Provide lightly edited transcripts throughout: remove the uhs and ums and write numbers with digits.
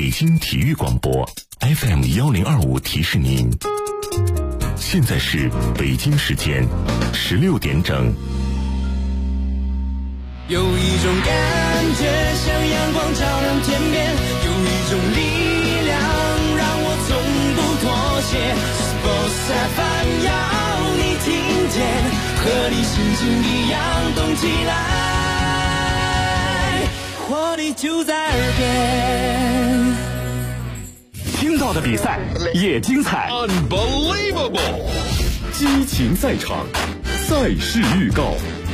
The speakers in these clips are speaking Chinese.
京体育广播 FM1025提示您，现在是北京时间16点整。 有一种感觉像阳光照亮天边，有一种力量让我从不妥协。Sports FM 要你听见，和你心情一样动起来，活力就在耳边。 听到的比赛也精彩 Unbelievable 激情赛场，赛事预告。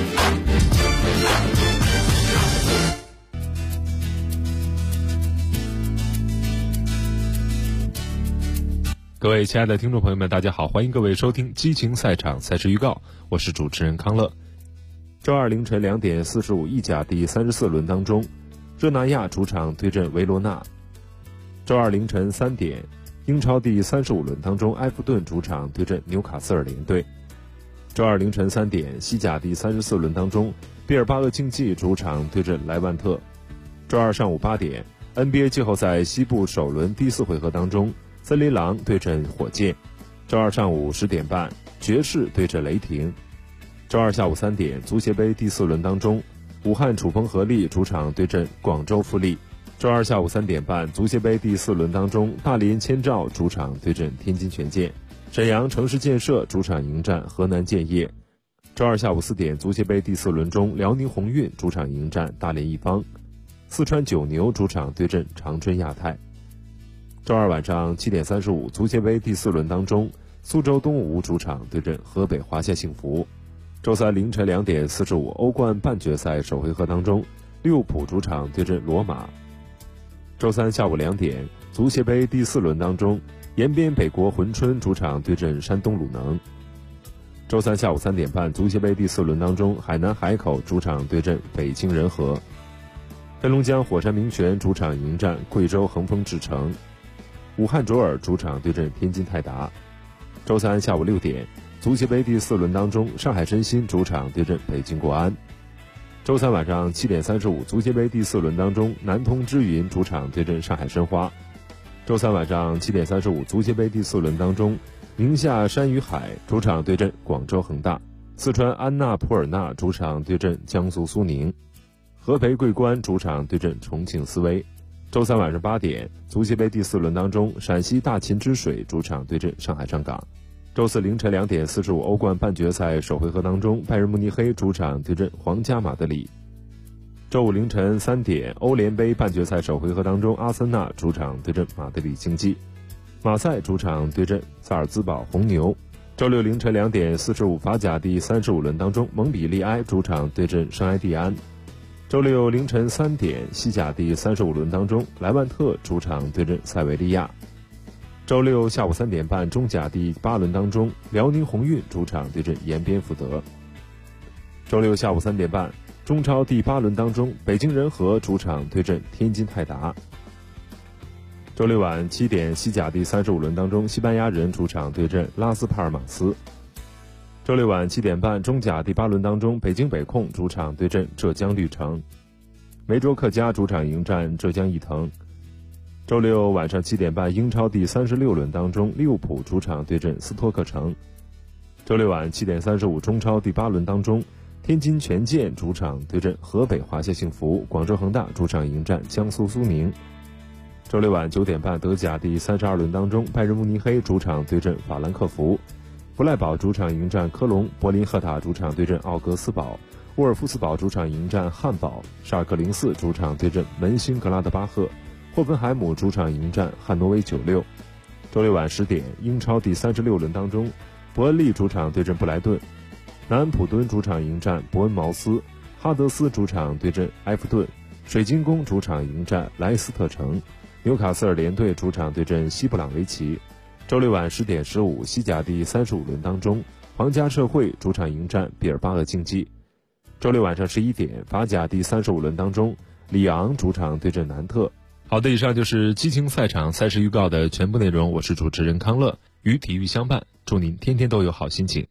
各位亲爱的听众朋友们，大家好，欢迎各位收听激情赛场赛事预告，我是主持人康乐。周二凌晨2点45，意甲第34轮当中，热那亚主场对阵维罗纳。周二凌晨3点，英超第35轮当中，埃弗顿主场对阵纽卡斯尔联队。周二凌晨3点，西甲第34轮当中，毕尔巴鄂竞技主场对阵莱万特。周二上午8点， NBA 季后赛西部首轮第4回合当中，森林狼对阵火箭。周二上午10点半，爵士对阵雷霆。周二下午3点，足协杯第4轮当中，武汉楚风合力主场对阵广州富力。周二下午3点半，足协杯第4轮当中，大连千兆主场对阵天津权健。沈阳城市建设主场迎战河南建业。周二下午4点，足协杯第4轮中，辽宁宏运主场迎战大连一方。四川九牛主场对阵长春亚泰。周二晚上7点35，足协杯第4轮当中，苏州东吴主场对阵河北华夏幸福。周三凌晨2点45，欧冠半决赛首回合当中，利物浦主场对阵罗马。周三下午2点，足协杯第4轮当中，延边北国珲春主场对阵山东鲁能。周三下午3点半，足协杯第4轮当中，海南海口主场对阵北京人和。黑龙江火山明泉主场迎战贵州恒丰智诚。武汉卓尔主场对阵天津泰达。周三下午6点，足协杯第4轮当中，上海申鑫主场对阵北京国安。周三晚上7点35，足协杯第4轮当中，南通之云主场对阵上海申花。周三晚上7点35，足协杯第4轮当中，宁夏山与海主场对阵广州恒大。四川安纳普尔纳主场对阵江苏苏宁。合肥桂冠主场对阵重庆斯威。周三晚上8点，足协杯第4轮当中，陕西大秦之水主场对阵上海上港。周四凌晨2点45，欧冠半决赛首回合当中，拜仁慕尼黑主场对阵皇家马德里。周五凌晨3点，欧联杯半决赛首回合当中，阿森纳主场对阵马德里竞技。马赛主场对阵萨尔兹堡红牛。周六凌晨2点45，法甲第35轮当中，蒙彼利埃主场对阵圣埃蒂安。周六凌晨3点，西甲第35轮当中，莱万特主场对阵塞维利亚。周六下午3点半，中甲第8轮当中，辽宁宏运主场对阵延边福德。周六下午3点半，中超第8轮当中，北京人和主场对阵天津泰达。周六晚7点，西甲第35轮当中，西班牙人主场对阵拉斯帕尔马斯。周六晚7点半，中甲第8轮当中，北京北控主场对阵浙江绿城。梅州客家主场迎战浙江毅腾。周六晚上7点半，英超第36轮当中，利物浦主场对阵斯托克城。周六晚7点35，中超第8轮当中，天津权健主场对阵河北华夏幸福，广州恒大主场迎战江苏苏宁。周六晚9点半，德甲第32轮当中，拜仁慕尼黑主场对阵法兰克福。弗赖堡主场迎战科隆，柏林赫塔主场对阵奥格斯堡，沃尔夫斯堡主场迎战汉堡，沙尔克04主场对阵门兴格拉德巴赫，霍芬海姆主场迎战汉诺威96。周六晚10点，英超第36轮当中，伯恩利主场对阵布莱顿，南安普敦主场迎战伯恩茅斯，哈德斯主场对阵埃弗顿，水晶宫主场迎战莱斯特城，纽卡斯尔联队主场对阵西布朗维奇。周六晚10点15，西甲第35轮当中，皇家社会主场迎战毕尔巴鄂竞技。周六晚上11点，法甲第35轮当中，里昂主场对阵南特。好的，以上就是激情赛场赛事预告的全部内容，我是主持人康乐，与体育相伴，祝您天天都有好心情。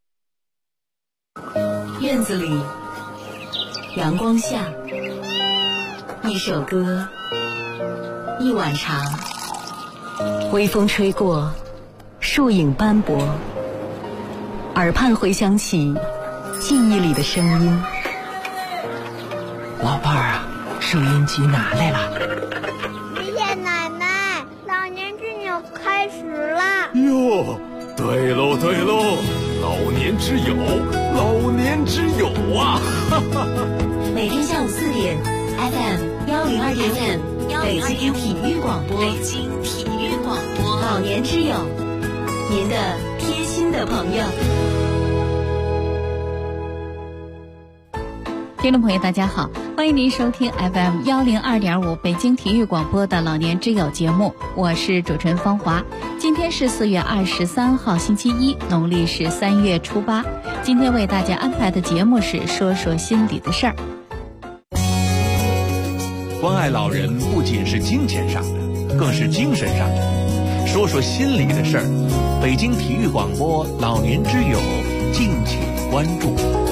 院子里，阳光下，一首歌， 一晚长，微风吹过，树影斑驳，耳畔回响起记忆里的声音。 老伴儿啊，收音机拿来了。 爷爷奶奶，老年之友开始了。 哟，对喽对喽，老年之友，老年之友啊！哈哈。 每天下午4点 ，FM 102.5，北京体育广播，北京体育广播，老年之友，您的贴心的朋友。 听众朋友大家好，欢迎您收听 FM 102.5北京体育广播的老年之友节目，我是主持人芳华。今天是4月23号星期一，农历是3月初8。今天为大家安排的节目是说说心里的事儿。 关爱老人不仅是金钱上的，更是精神上的。说说心里的事儿，北京体育广播老年之友，敬请关注。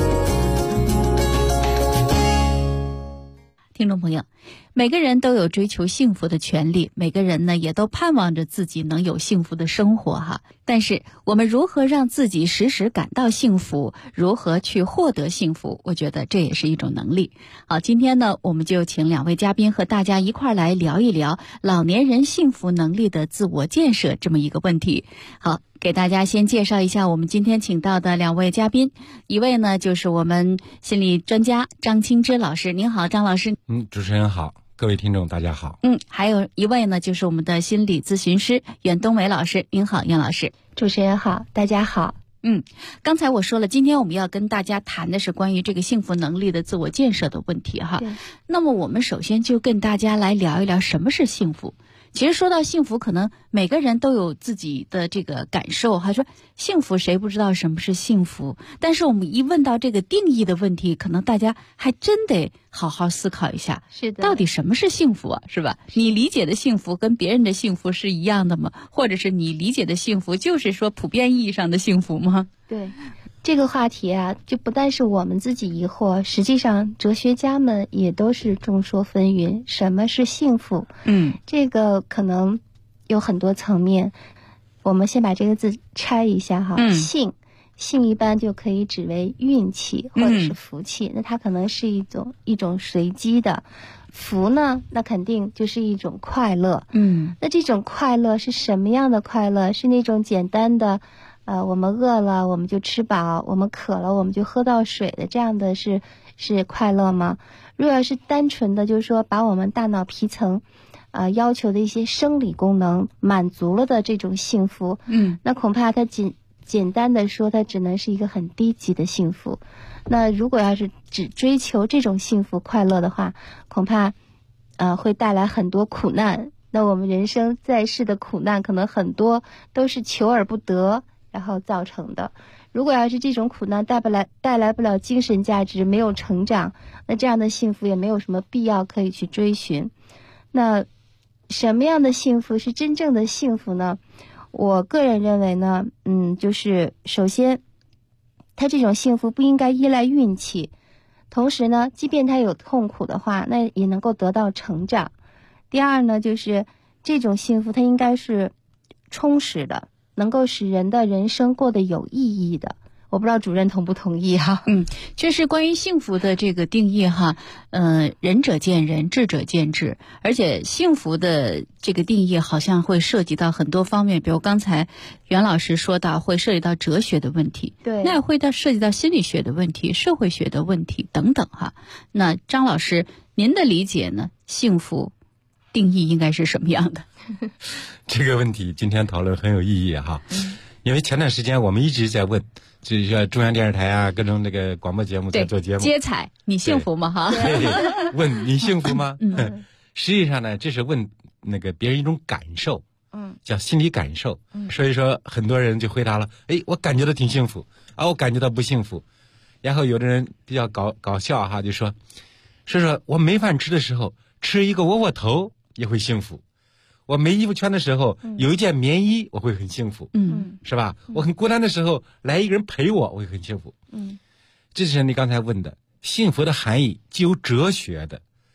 听众朋友，每个人都有追求幸福的权利，每个人呢也都盼望着自己能有幸福的生活哈。但是我们如何让自己时时感到幸福，如何去获得幸福，我觉得这也是一种能力。好，今天呢我们就请2位嘉宾和大家一块来聊一聊老年人幸福能力的自我建设这么一个问题。好，给大家先介绍一下我们今天请到的2位嘉宾，一位呢就是我们心理专家张清之老师。您好，张老师。 主持人好，各位听众大家好。 还有一位呢就是我们的心理咨询师袁冬梅老师。您好，袁老师。 主持人好，大家好。 刚才我说了，今天我们要跟大家谈的是关于这个幸福能力的自我建设的问题哈。那么我们首先就跟大家来聊一聊什么是幸福。其实说到幸福，可能每个人都有自己的这个感受哈。说幸福，谁不知道什么是幸福？但是我们一问到这个定义的问题，可能大家还真得好好思考一下。 是的， 到底什么是幸福啊？是吧？你理解的幸福跟别人的幸福是一样的吗？或者是你理解的幸福就是说普遍意义上的幸福吗？ 对。这个话题啊，就不但是我们自己疑惑，实际上哲学家们也都是众说纷纭。什么是幸福？这个可能有很多层面。我们先把这个字拆一下哈。幸一般就可以指为运气或者是福气，那它可能是一种随机的。福呢，那肯定就是一种快乐。那这种快乐是什么样的快乐？是那种简单的我们饿了我们就吃饱，我们渴了我们就喝到水的，这样的是快乐吗？如果是单纯的就是说把我们大脑皮层要求的一些生理功能满足了的这种幸福，那恐怕它简单的说它只能是一个很低级的幸福。那如果要是只追求这种幸福快乐的话，恐怕会带来很多苦难。那我们人生在世的苦难可能很多都是求而不得然后造成的。如果要是这种苦难带来不了精神价值，没有成长，那这样的幸福也没有什么必要可以去追寻。那什么样的幸福是真正的幸福呢？我个人认为呢，就是首先他这种幸福不应该依赖运气，同时呢即便他有痛苦的话，那也能够得到成长。第二呢，就是这种幸福它应该是充实的，能够使人的人生过得有意义的。我不知道主任同不同意哈？ 这是关于幸福的这个定义哈。仁者见仁，智者见智。而且幸福的这个定义好像会涉及到很多方面，比如刚才袁老师说到会涉及到哲学的问题， 对， 那也会涉及到心理学的问题、社会学的问题等等哈。那张老师，您的理解呢？幸福定义应该是什么样的？ 这个问题今天讨论很有意义哈。因为前段时间我们一直在问，就是说中央电视台啊，各种那个广播节目在做节目， 接彩，你幸福吗？哈， 问你幸福吗？实际上呢，这是问那个别人一种感受，叫心理感受。所以说很多人就回答了，我感觉到挺幸福啊，我感觉到不幸福。然后有的人比较搞笑哈，就说我没饭吃的时候吃一个窝窝头也会幸福。我没衣服穿的时候，有一件棉衣，我会很幸福，是吧？我很孤单的时候，来一个人陪我会很幸福。这是你刚才问的幸福的含义，既有哲学的，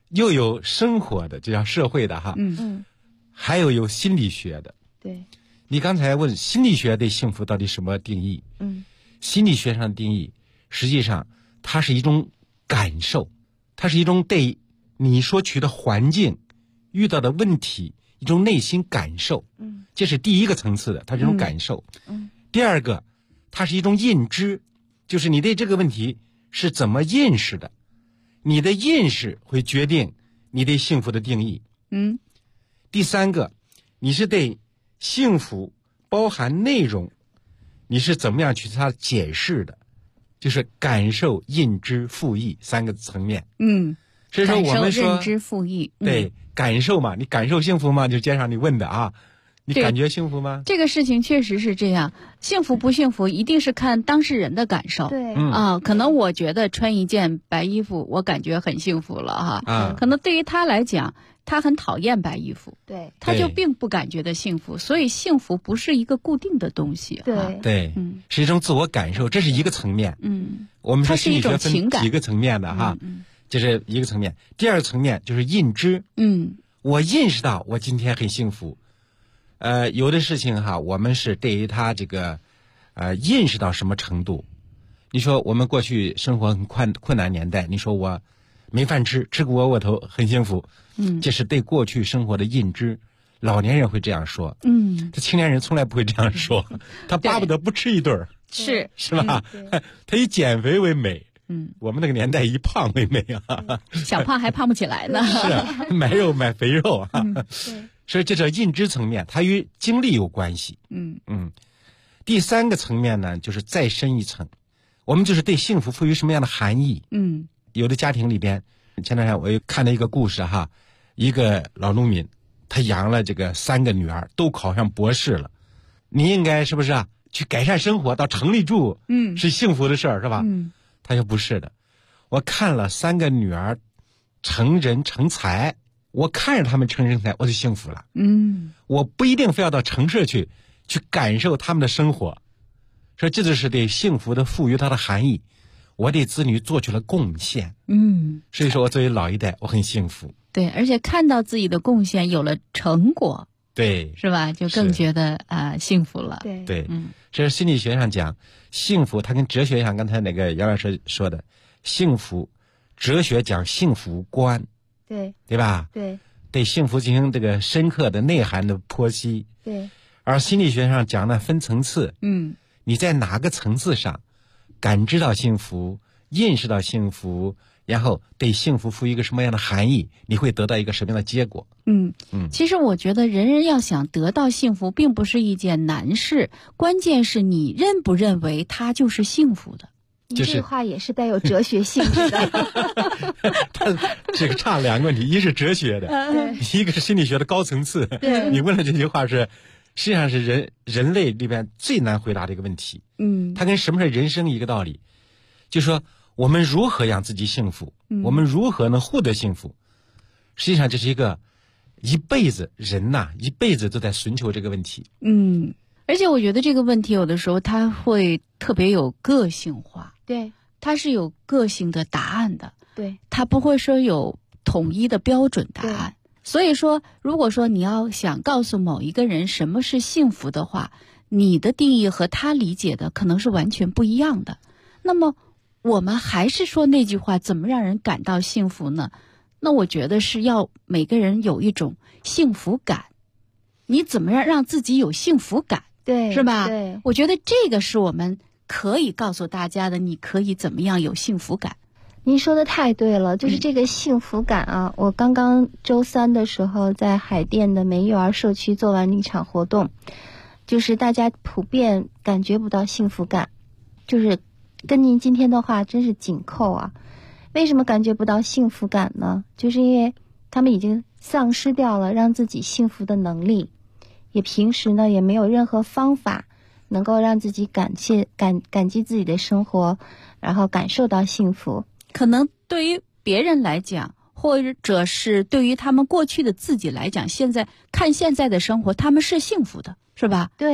又有生活的，就叫社会的哈，还有心理学的。 对， 你刚才问心理学对幸福到底什么定义？心理学上的定义，实际上它是一种感受，它是一种对你所处的环境、遇到的问题一种内心感受。这是第一个层次的，它是一种感受。第二个，它是一种认知，就是你对这个问题是怎么认识的，你的认识会决定你对幸福的定义。第三个，你是对幸福包含内容，你是怎么样去它解释的，就是感受、认知、复议三个层面。所以说我们说感受、认知、复议。 对，感受嘛，你感受幸福吗？就接上你问的啊。你感觉幸福吗？ 这个事情确实是这样，幸福不幸福一定是看当事人的感受。 对可能我觉得穿一件白衣服我感觉很幸福了哈，可能对于他来讲他很讨厌白衣服， 对， 他就并不感觉到幸福。所以幸福不是一个固定的东西。 对，是一种自我感受，这是一个层面。我们说心理学分几个层面的哈，这是一个层面。第二个层面就是认知。我认识到我今天很幸福。有的事情哈，我们是对于他这个认识到什么程度。你说我们过去生活很困难年代，你说我没饭吃，吃个窝窝头很幸福，这是对过去生活的认知。老年人会这样说，他青年人从来不会这样说，他巴不得不吃一顿，是吧？他以减肥为美。我们那个年代以胖为美啊， 想胖还胖不起来呢。 是啊，买肉买肥肉啊。所以这叫认知层面，它与经历有关系。第三个层面呢，就是再深一层，我们就是对幸福赋予什么样的含义。有的家庭里边，前两天我又看了一个故事哈，一个老农民，他养了这个3个女儿，都考上博士了。你应该是不是啊？去改善生活，到城里住，是幸福的事儿，是吧？他说不是的，我看了3个女儿成人成才。我看着他们成人才，我就幸福了。我不一定非要到城市去感受他们的生活，所以这就是对幸福的赋予它的含义。我对子女做出了贡献。所以说我作为老一代，我很幸福。 对，而且看到自己的贡献有了成果， 对， 是吧？就更觉得幸福了。 对，这是心理学上讲幸福，它跟哲学上刚才那个杨老师说的幸福，哲学讲幸福观。对吧？对幸福进行这个深刻的内涵的剖析。而心理学上讲呢，分层次。你在哪个层次上感知到幸福，认识到幸福，然后对幸福赋予一个什么样的含义，你会得到一个什么样的结果？ 其实我觉得人人要想得到幸福，并不是一件难事，关键是你认不认为它就是幸福的。 这句话也是带有哲学性质的。 它这个差2个问题，一是哲学的，一个是心理学的高层次。你问的这句话是，实际上是人类里边最难回答的一个问题。它跟什么是人生一个道理，就是说我们如何让自己幸福，我们如何能获得幸福。实际上这是一个一辈子人呐，一辈子都在寻求这个问题。 而且我觉得这个问题有的时候它会特别有个性化。 对， 它是有个性的答案的。 对， 它不会说有统一的标准答案。所以说，如果说你要想告诉某一个人什么是幸福的话，你的定义和他理解的可能是完全不一样的。那么我们还是说那句话，怎么让人感到幸福呢？那我觉得是要每个人有一种幸福感。你怎么样让自己有幸福感？ 对， 是吧？ 对， 我觉得这个是我们可以告诉大家的，你可以怎么样有幸福感。 您说的太对了，就是这个幸福感啊。我刚刚周3的时候在海淀的梅幼儿社区做完一场活动，就是大家普遍感觉不到幸福感，就是跟您今天的话真是紧扣啊。为什么感觉不到幸福感呢？就是因为他们已经丧失掉了让自己幸福的能力，也平时呢也没有任何方法能够让自己感激自己的生活，然后感受到幸福。 可能对于别人来讲，或者是对于他们过去的自己来讲，现在的生活他们是幸福的，是吧？ 对，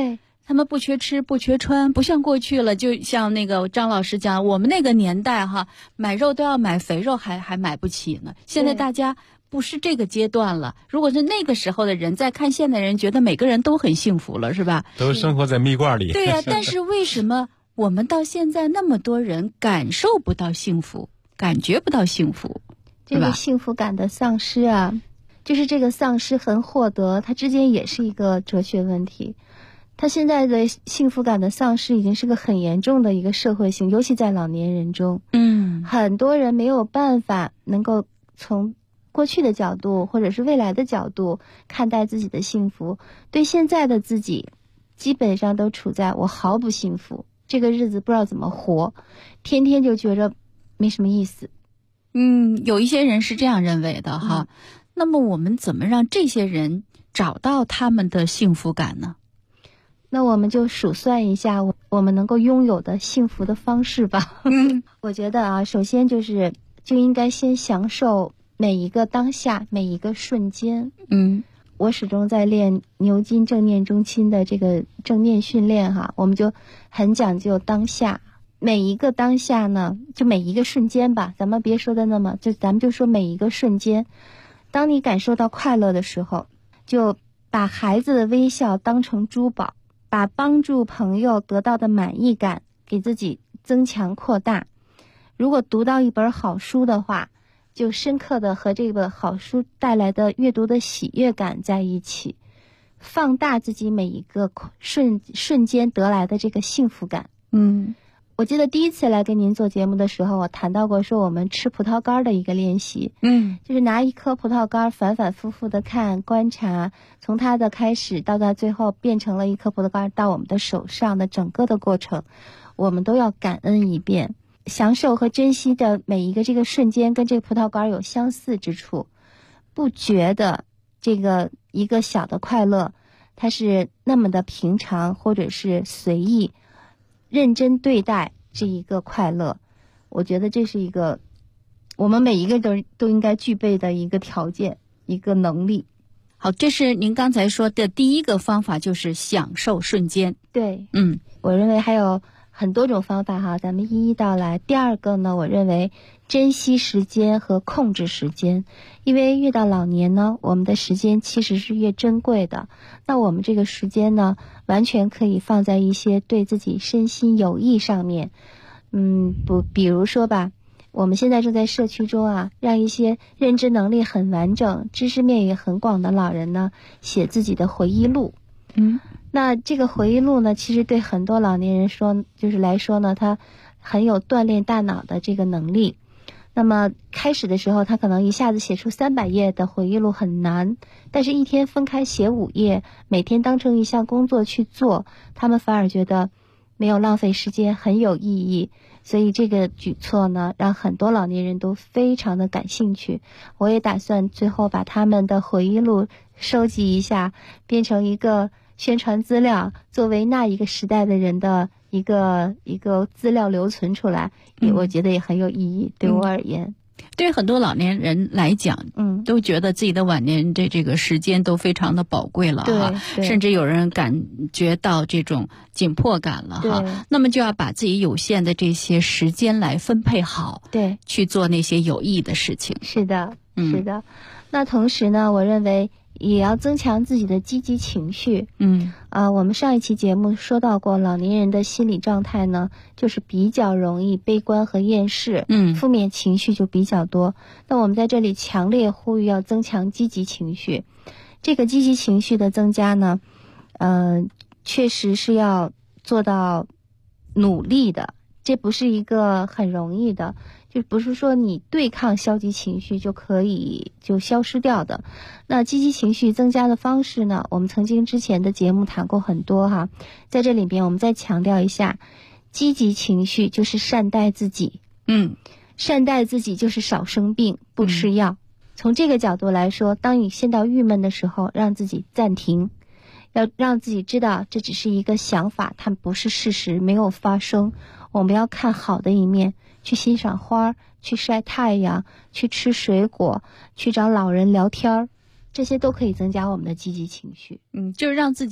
他们不缺吃不缺穿，不像过去了，就像那个张老师讲，我们那个年代哈，买肉都要买肥肉还买不起呢。现在大家不是这个阶段了，如果是那个时候的人再看现代人，觉得每个人都很幸福了，是吧？ 都生活在蜜罐里。 对呀，但是为什么我们到现在那么多人感受不到幸福，感觉不到幸福？ 这个幸福感的丧失啊，就是这个丧失和获得，它之间也是一个哲学问题。他现在的幸福感的丧失已经是个很严重的一个社会性，尤其在老年人中。很多人没有办法能够从过去的角度或者是未来的角度看待自己的幸福，对现在的自己基本上都处在我毫不幸福，这个日子不知道怎么活，天天就觉着没什么意思。 有一些人是这样认为的哈。那么我们怎么让这些人找到他们的幸福感呢？ 那我们就数算一下我们能够拥有的幸福的方式吧。我觉得啊，首先就应该先享受每一个当下，每一个瞬间。我始终在练牛津正念中心的这个正念训练哈，我们就很讲究当下。每一个当下呢，就每一个瞬间吧，咱们别说的那么，咱们就说每一个瞬间。当你感受到快乐的时候，就把孩子的微笑当成珠宝，把帮助朋友得到的满意感给自己增强扩大。如果读到一本好书的话，就深刻的和这个好书带来的阅读的喜悦感在一起，放大自己每一个瞬间得来的这个幸福感。我记得第一次来跟您做节目的时候，我谈到过说我们吃葡萄干的一个练习。就是拿一颗葡萄干反反复复的看观察，从它的开始到它最后变成了一颗葡萄干到我们的手上的整个的过程，我们都要感恩一遍，享受和珍惜的每一个这个瞬间跟这个葡萄干有相似之处，不觉得这个一个小的快乐它是那么的平常或者是随意，认真对待这一个快乐。我觉得这是一个我们每一个都应该具备的一个条件，一个能力。 好，这是您刚才说的第一个方法，就是享受瞬间。 对，我认为还有很多种方法哈，咱们一一道来。第二个呢，我认为珍惜时间和控制时间，因为越到老年呢，我们的时间其实是越珍贵的。那我们这个时间呢，完全可以放在一些对自己身心有益上面。比如说吧，我们现在正在社区中啊，让一些认知能力很完整、知识面也很广的老人呢，写自己的回忆录。那这个回忆录呢，其实对很多老年人来说呢，它很有锻炼大脑的这个能力。那么开始的时候，他可能一下子写出300页的回忆录很难，但是一天分开写5页，每天当成一项工作去做，他们反而觉得没有浪费时间，很有意义。所以这个举措呢，让很多老年人都非常的感兴趣。我也打算最后把他们的回忆录收集一下，变成一个宣传资料，作为那一个时代的人的一个资料留存出来，我觉得也很有意义，对我而言。 对很多老年人来讲，都觉得自己的晚年的这个时间都非常的宝贵了哈，甚至有人感觉到这种紧迫感了哈。那么就要把自己有限的这些时间来分配好， 对， 去做那些有益的事情。 是的，是的。那同时呢，我认为也要增强自己的积极情绪。我们上一期节目说到过，老年人的心理状态呢，就是比较容易悲观和厌世，负面情绪就比较多。那我们在这里强烈呼吁要增强积极情绪。这个积极情绪的增加呢，确实是要做到努力的，这不是一个很容易的。就不是说你对抗消极情绪就可以就消失掉的。那积极情绪增加的方式呢，我们曾经之前的节目谈过很多哈，在这里边我们再强调一下，积极情绪就是善待自己。善待自己就是少生病，不吃药。从这个角度来说，当你陷到郁闷的时候，让自己暂停，要让自己知道这只是一个想法，它不是事实，没有发生。我们要看好的一面，去欣赏花，去晒太阳，去吃水果，去找老人聊天，这些都可以增加我们的积极情绪。 就是让自己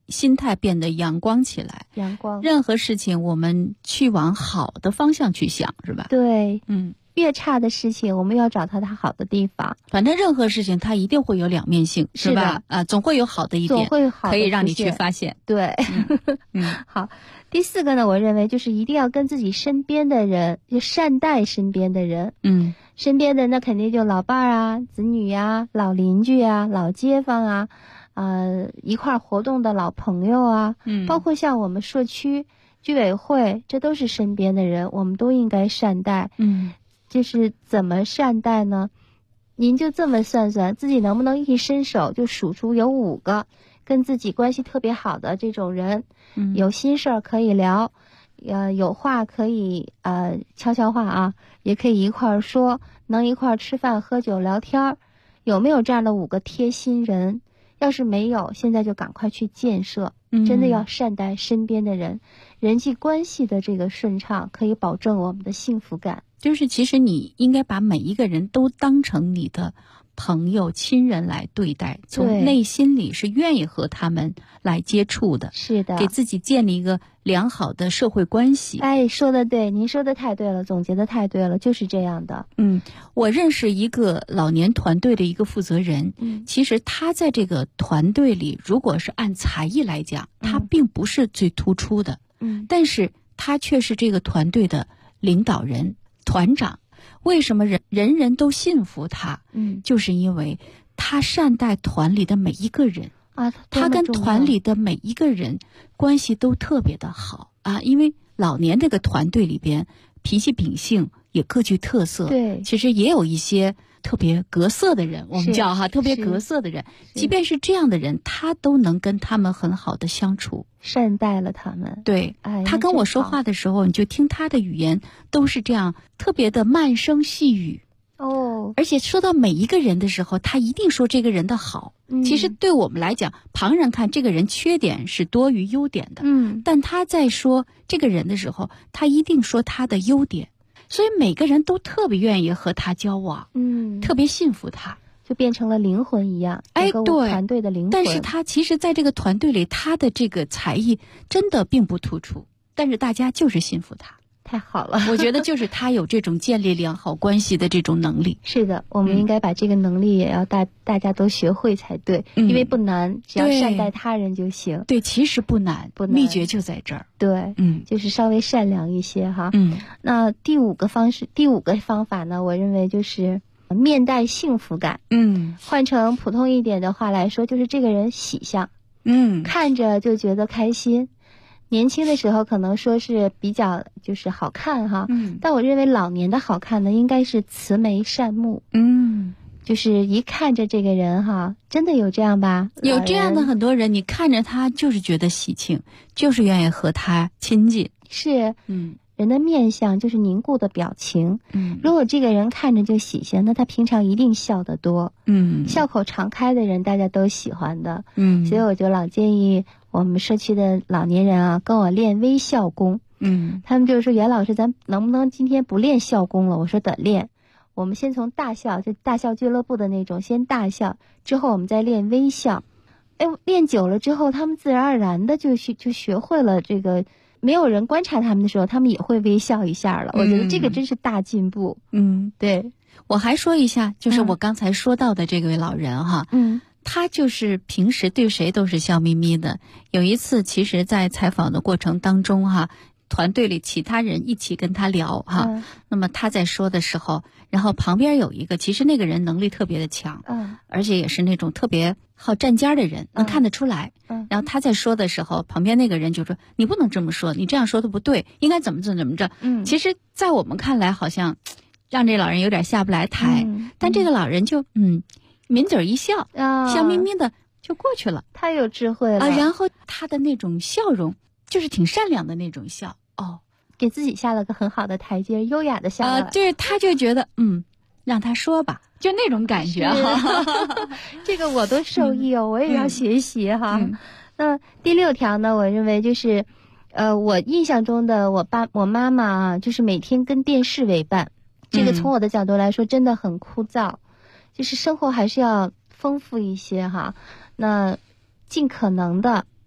心态变得阳光起来。 阳光， 任何事情我们去往好的方向去想，是吧？ 对，越差的事情我们要找它好的地方。 反正任何事情它一定会有两面性，是吧？总会有好的一点， 总会有好的可以让你去发现。 对，好。第4个呢，我认为就是一定要跟自己身边的人，就善待身边的人。身边的那肯定就老伴儿啊、子女啊、老邻居啊、老街坊啊，一块活动的老朋友啊，包括像我们社区居委会，这都是身边的人，我们都应该善待。就是怎么善待呢？您就这么算算，自己能不能一伸手就数出有5个跟自己关系特别好的这种人，有心事儿可以聊，有话可以悄悄话啊，也可以一块儿说，能一块儿吃饭喝酒聊天。有没有这样的5个贴心人？要是没有，现在就赶快去建设。真的要善待身边的人，人际关系的这个顺畅可以保证我们的幸福感。 就是其实你应该把每一个人都当成你的朋友亲人来对待，从内心里是愿意和他们来接触的。 是的， 给自己建立一个良好的社会关系。 说的对，您说的太对了，总结的太对了，就是这样的。 我认识一个老年团队的一个负责人，其实他在这个团队里，如果是按才艺来讲，他并不是最突出的，但是他却是这个团队的领导人、团长。为什么人人都信服他？就是因为他善待团里的每一个人啊， 他跟团里的每一个人关系都特别的好啊。因为老年这个团队里边，脾气秉性也各具特色。 对， 其实也有一些特别格色的人，我们叫特别格色的人，即便是这样的人，他都能跟他们很好的相处， 善待了他们。 对，他跟我说话的时候，你就听他的语言都是这样特别的慢声细语。而且说到每一个人的时候，他一定说这个人的好。其实对我们来讲，旁人看这个人缺点是多于优点的。但他在说这个人的时候，他一定说他的优点。所以每个人都特别愿意和他交往，特别信服他， 就变成了灵魂一样。对，团队的灵魂。 但是他其实在这个团队里，他的这个才艺真的并不突出，但是大家就是信服他。 太好了， 我觉得就是他有这种建立良好关系的这种能力。 是的，我们应该把这个能力也要大家都学会才对，因为不难，只要善待他人就行。 对，其实不难，秘诀就在这儿。 对，就是稍微善良一些哈。那第五个方法呢，我认为就是面带幸福感。换成普通一点的话来说，就是这个人喜相，看着就觉得开心。年轻的时候可能说是比较就是好看哈，但我认为老年的好看呢，应该是慈眉善目。就是一看着这个人哈，真的有这样吧？ 有这样的很多人，你看着他就是觉得喜庆，就是愿意和他亲近。 是，人的面相就是凝固的表情。如果这个人看着就喜庆，那他平常一定笑得多。笑口常开的人大家都喜欢的。所以我就老建议我们社区的老年人啊，跟我练微笑功。他们就是说，袁老师，咱能不能今天不练笑功了？我说得练。我们先从大笑，就大笑俱乐部的那种，先大笑，之后我们再练微笑。练久了之后，他们自然而然的就学会了这个。没有人观察他们的时候，他们也会微笑一下了。我觉得这个真是大进步。对， 我还说一下，就是我刚才说到的这位老人哈，他就是平时对谁都是笑眯眯的。有一次，其实在采访的过程当中哈，团队里其他人一起跟他聊哈，那么他在说的时候，然后旁边有一个，其实那个人能力特别的强，而且也是那种特别好站尖的人，能看得出来。然后他在说的时候，旁边那个人就说：“你不能这么说，你这样说的不对，应该怎么着。”其实，在我们看来，好像让这老人有点下不来台，但这个老人就抿嘴一笑，笑眯眯的就过去了。 太有智慧了然后他的那种笑容，就是挺善良的那种笑。 给自己下了个很好的台阶，优雅的下了。 对，他就觉得让他说吧，就那种感觉哈。 这个我都受益我也要学习哈。那第6条呢，我认为就是我印象中的我妈妈啊，就是每天跟电视为伴。这个从我的角度来说真的很枯燥，就是生活还是要丰富一些哈。那尽可能的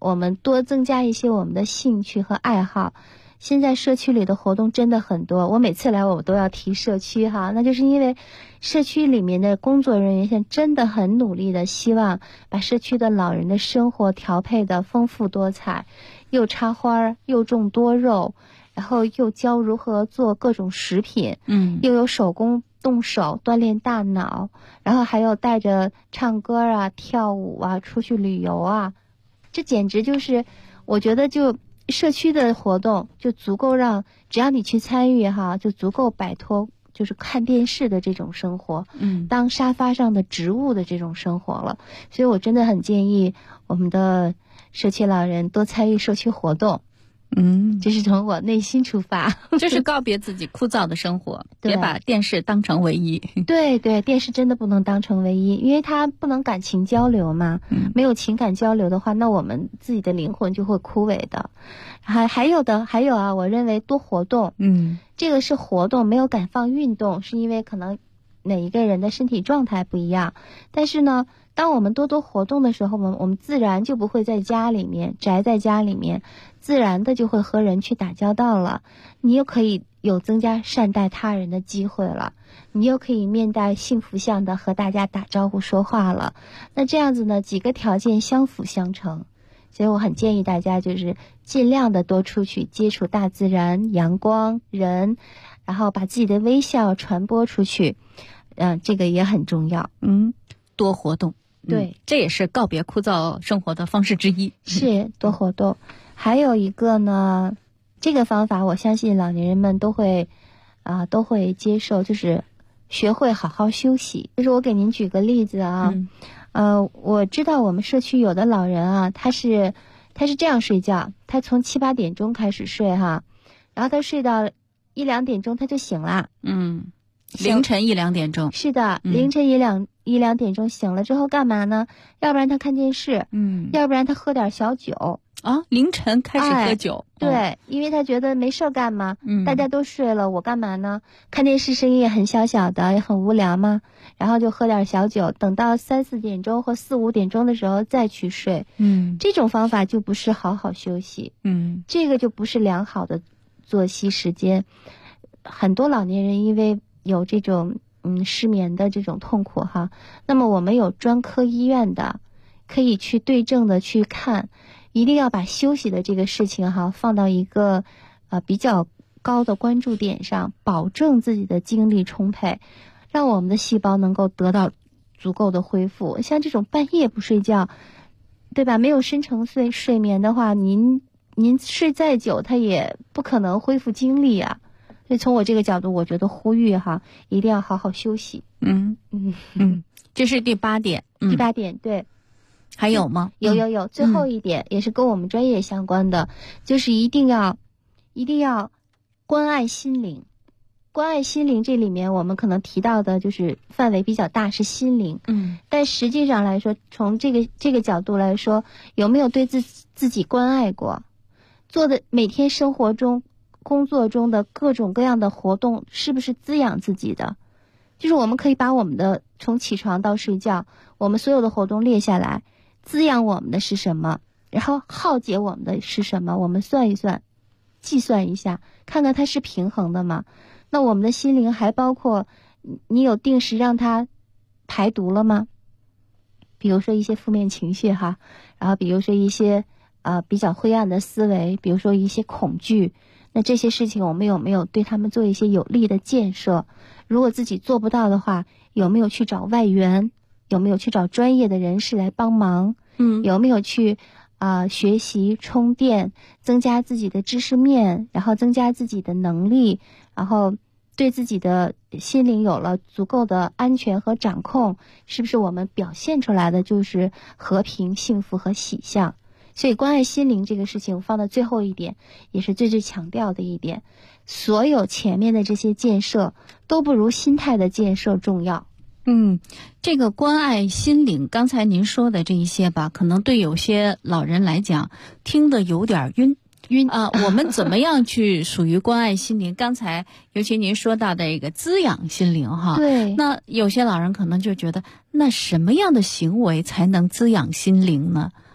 我们多增加一些我们的兴趣和爱好。现在社区里的活动真的很多，我每次来我都要提社区哈，那就是因为社区里面的工作人员现在真的很努力的希望把社区的老人的生活调配的丰富多彩，又插花又种多肉，然后又教如何做各种食品，又有手工动手锻炼大脑，然后还有带着唱歌啊跳舞啊出去旅游啊，这简直就是我觉得就社区的活动就足够让只要你去参与哈，就足够摆脱就是看电视的这种生活，当沙发上的植物的这种生活了。所以我真的很建议我们的社区老人多参与社区活动。这是从我内心出发， 就是告别自己枯燥的生活，别把电视当成唯一。 对对，电视真的不能当成唯一，因为它不能感情交流嘛。没有情感交流的话，那我们自己的灵魂就会枯萎的。还有啊，我认为多活动，这个是活动，没有敢放运动，是因为可能每一个人的身体状态不一样。但是呢，当我们多活动的时候，我们自然就不会在家里面宅在家里面，自然的就会和人去打交道了。你又可以有增加善待他人的机会了，你又可以面带幸福相的和大家打招呼说话了。那这样子呢，几个条件相辅相成，所以我很建议大家就是尽量的多出去接触大自然、阳光、人，然后把自己的微笑传播出去，这个也很重要。 多活动。 对， 这也是告别枯燥生活的方式之一。 是多活动。还有一个呢，这个方法我相信老年人们都会接受，就是学会好好休息。就是我给您举个例子啊，我知道我们社区有的老人啊，他是这样睡觉，他从7、8点钟开始睡哈，然后他睡到1、2点钟他就醒了。 凌晨1、2点钟。 是的，凌晨1、2点钟醒了之后干嘛呢？要不然他看电视，要不然他喝点小酒啊。凌晨开始喝酒， 对，因为他觉得没事干嘛，大家都睡了，我干嘛呢？看电视声音也很小的，也很无聊嘛，然后就喝点小酒，等到3、4点钟或4、5点钟的时候再去睡。这种方法就不是好好休息，这个就不是良好的作息时间。很多老年人因为有这种失眠的这种痛苦哈，那么我们有专科医院的，可以去对症的去看，一定要把休息的这个事情哈放到一个比较高的关注点上，保证自己的精力充沛，让我们的细胞能够得到足够的恢复。像这种半夜不睡觉，对吧？没有深层睡眠的话，您睡再久，它也不可能恢复精力啊。所以从我这个角度，我觉得呼吁哈，一定要好好休息。 这是第8点。 第8点，对。 还有吗？ 有。最后一点也是跟我们专业相关的，就是一定要关爱心灵。关爱心灵这里面我们可能提到的就是范围比较大，是心灵。但实际上来说，从这个角度来说，有没有对自己关爱过？做的每天生活中工作中的各种各样的活动是不是滋养自己的？就是我们可以把我们的从起床到睡觉，我们所有的活动列下来，滋养我们的是什么，然后耗竭我们的是什么，我们算一算，计算一下，看看它是平衡的吗？那我们的心灵还包括你有定时让它排毒了吗？比如说一些负面情绪哈，然后比如说一些比较灰暗的思维，比如说一些恐惧，那这些事情我们有没有对他们做一些有力的建设？如果自己做不到的话，有没有去找外援？有没有去找专业的人士来帮忙？有没有去学习充电，增加自己的知识面，然后增加自己的能力，然后对自己的心灵有了足够的安全和掌控，是不是我们表现出来的就是和平、幸福和喜相？所以关爱心灵这个事情放到最后一点，也是最强调的一点。所有前面的这些建设都不如心态的建设重要。 这个关爱心灵，刚才您说的这一些吧，可能对有些老人来讲听得有点晕啊。我们怎么样去属于关爱心灵？刚才尤其您说到的一个滋养心灵哈， 对， 那有些老人可能就觉得，那什么样的行为才能滋养心灵呢？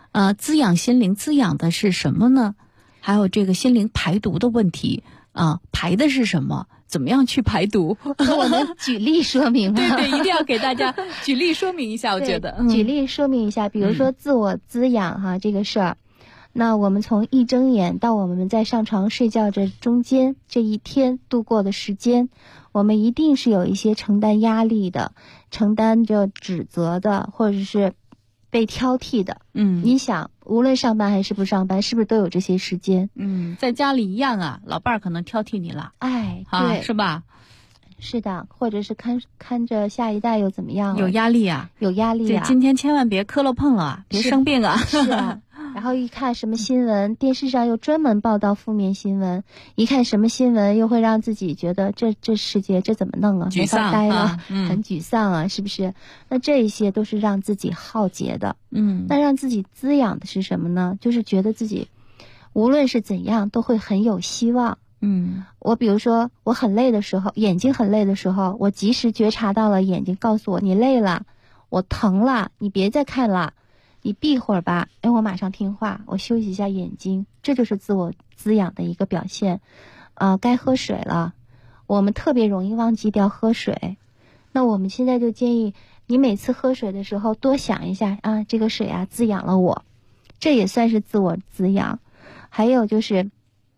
滋养心灵，滋养的是什么呢？还有这个心灵排毒的问题排的是什么？怎么样去排毒？ 我们举例说明对对，一定要给大家举例说明一下。我觉得举例说明一下，比如说自我滋养这个事儿。那我们从一睁眼到我们在上床睡觉这中间这一天度过的时间，我们一定是有一些承担压力的，承担着指责的，或者是被挑剔的。你想无论上班还是不上班，是不是都有这些时间？ 在家里一样老伴儿可能挑剔你了， 对， 是吧？ 是的，或者是看着下一代又怎么样？ 有压力有压力对，今天千万别磕了碰了，别生病是啊。然后一看什么新闻，电视上又专门报道负面新闻，一看什么新闻又会让自己觉得这世界这怎么弄啊， 沮丧没法待了，很沮丧是不是？那这一些都是让自己耗竭的。那让自己滋养的是什么呢？就是觉得自己无论是怎样都会很有希望。我比如说我很累的时候，眼睛很累的时候，我及时觉察到了眼睛告诉我你累了，我疼了，你别再看了，你闭会儿吧。我马上听话，我休息一下眼睛，这就是自我滋养的一个表现。该喝水了，我们特别容易忘记掉喝水，那我们现在就建议你每次喝水的时候多想一下这个水滋养了我，这也算是自我滋养。还有就是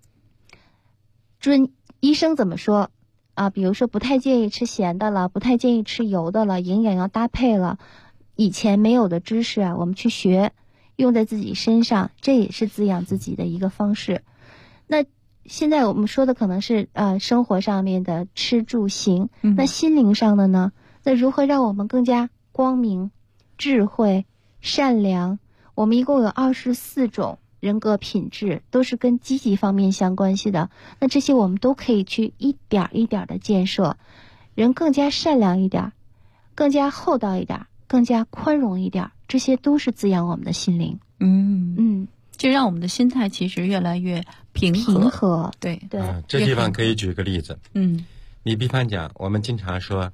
医生怎么说比如说不太建议吃咸的了，不太建议吃油的了，营养要搭配了，以前没有的知识我们去学，用在自己身上，这也是滋养自己的一个方式。那现在我们说的可能是生活上面的吃住行，那心灵上的呢？那如何让我们更加光明、智慧、善良？我们一共有24种人格品质，都是跟积极方面相关系的。那这些我们都可以去一点一点的建设，人更加善良一点，更加厚道一点，更加宽容一点，这些都是滋养我们的心灵。 就让我们的心态其实越来越平和。对对。 这地方可以举个例子。你比方讲，我们经常说，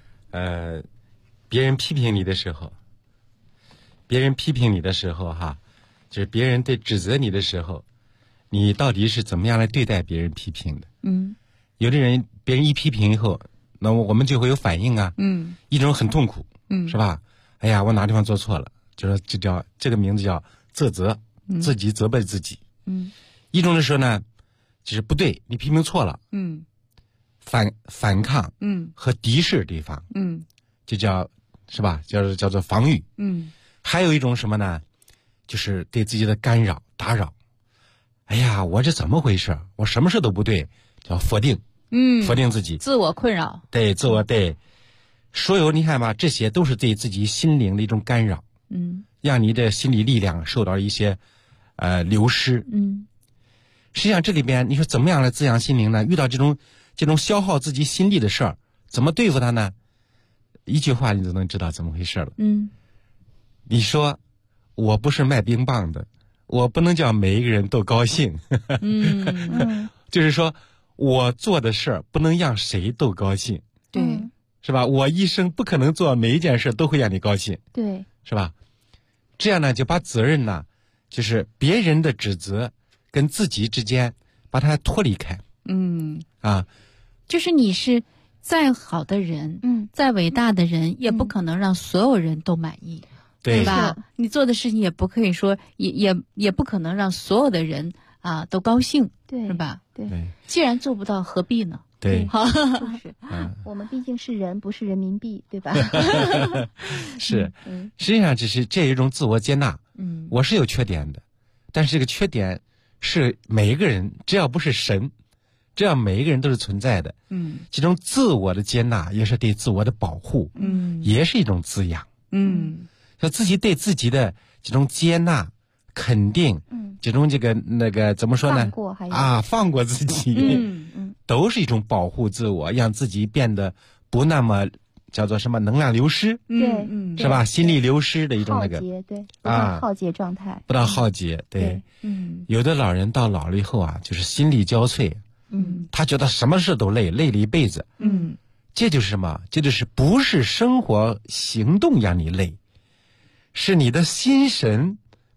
别人批评你的时候，就是别人对指责你的时候，你到底是怎么样来对待别人批评的？有的人别人一批评以后，那我们就会有反应一种很痛苦，是吧？哎呀，我哪地方做错了，就说这个名字叫自责，自己责备自己。一种的时候呢，就是不对，你批评错了，反抗，和敌视对方，就叫是吧？叫做防御。还有一种什么呢？就是对自己的干扰、打扰。哎呀，我这怎么回事？我什么事都不对，叫否定。否定自己， 自我困扰。 对，所有你看吧，这些都是对自己心灵的一种干扰。让你的心理力量受到一些流失。实际上这里边你说怎么样来滋养心灵呢？遇到这种消耗自己心力的事儿，怎么对付它呢？一句话你就能知道怎么回事了。你说我不是卖冰棒的，我不能叫每一个人都高兴。就是说我做的事儿不能让谁都高兴。 对， 是吧？我一生不可能做每一件事都会让你高兴。 对， 是吧？这样呢，就把责任呢，就是别人的指责跟自己之间把它脱离开。 就是你是再好的人，再伟大的人，也不可能让所有人都满意。对吧？你做的事情也不可以说，也不可能让所有的人都高兴， 对， 是吧？ 对， 既然做不到，何必呢？ 对， 好， 就是我们毕竟是人，不是人民币，对吧？ 是，实际上这一种自我接纳。我是有缺点的，但是这个缺点是每一个人，只要不是神，只要每一个人都是存在的。这种自我的接纳也是对自我的保护，也是一种滋养。就自己对自己的这种接纳、肯定，这种怎么说呢？放过自己，都是一种保护自我，让自己变得不那么叫做什么能量流失，是吧？心力流失的一种耗竭，对，不到耗竭状态， 不到耗竭，对。有的老人到老了以后就是心力交瘁，他觉得什么事都累了一辈子，这就是什么？这就是不是生活行动让你累。是你的心神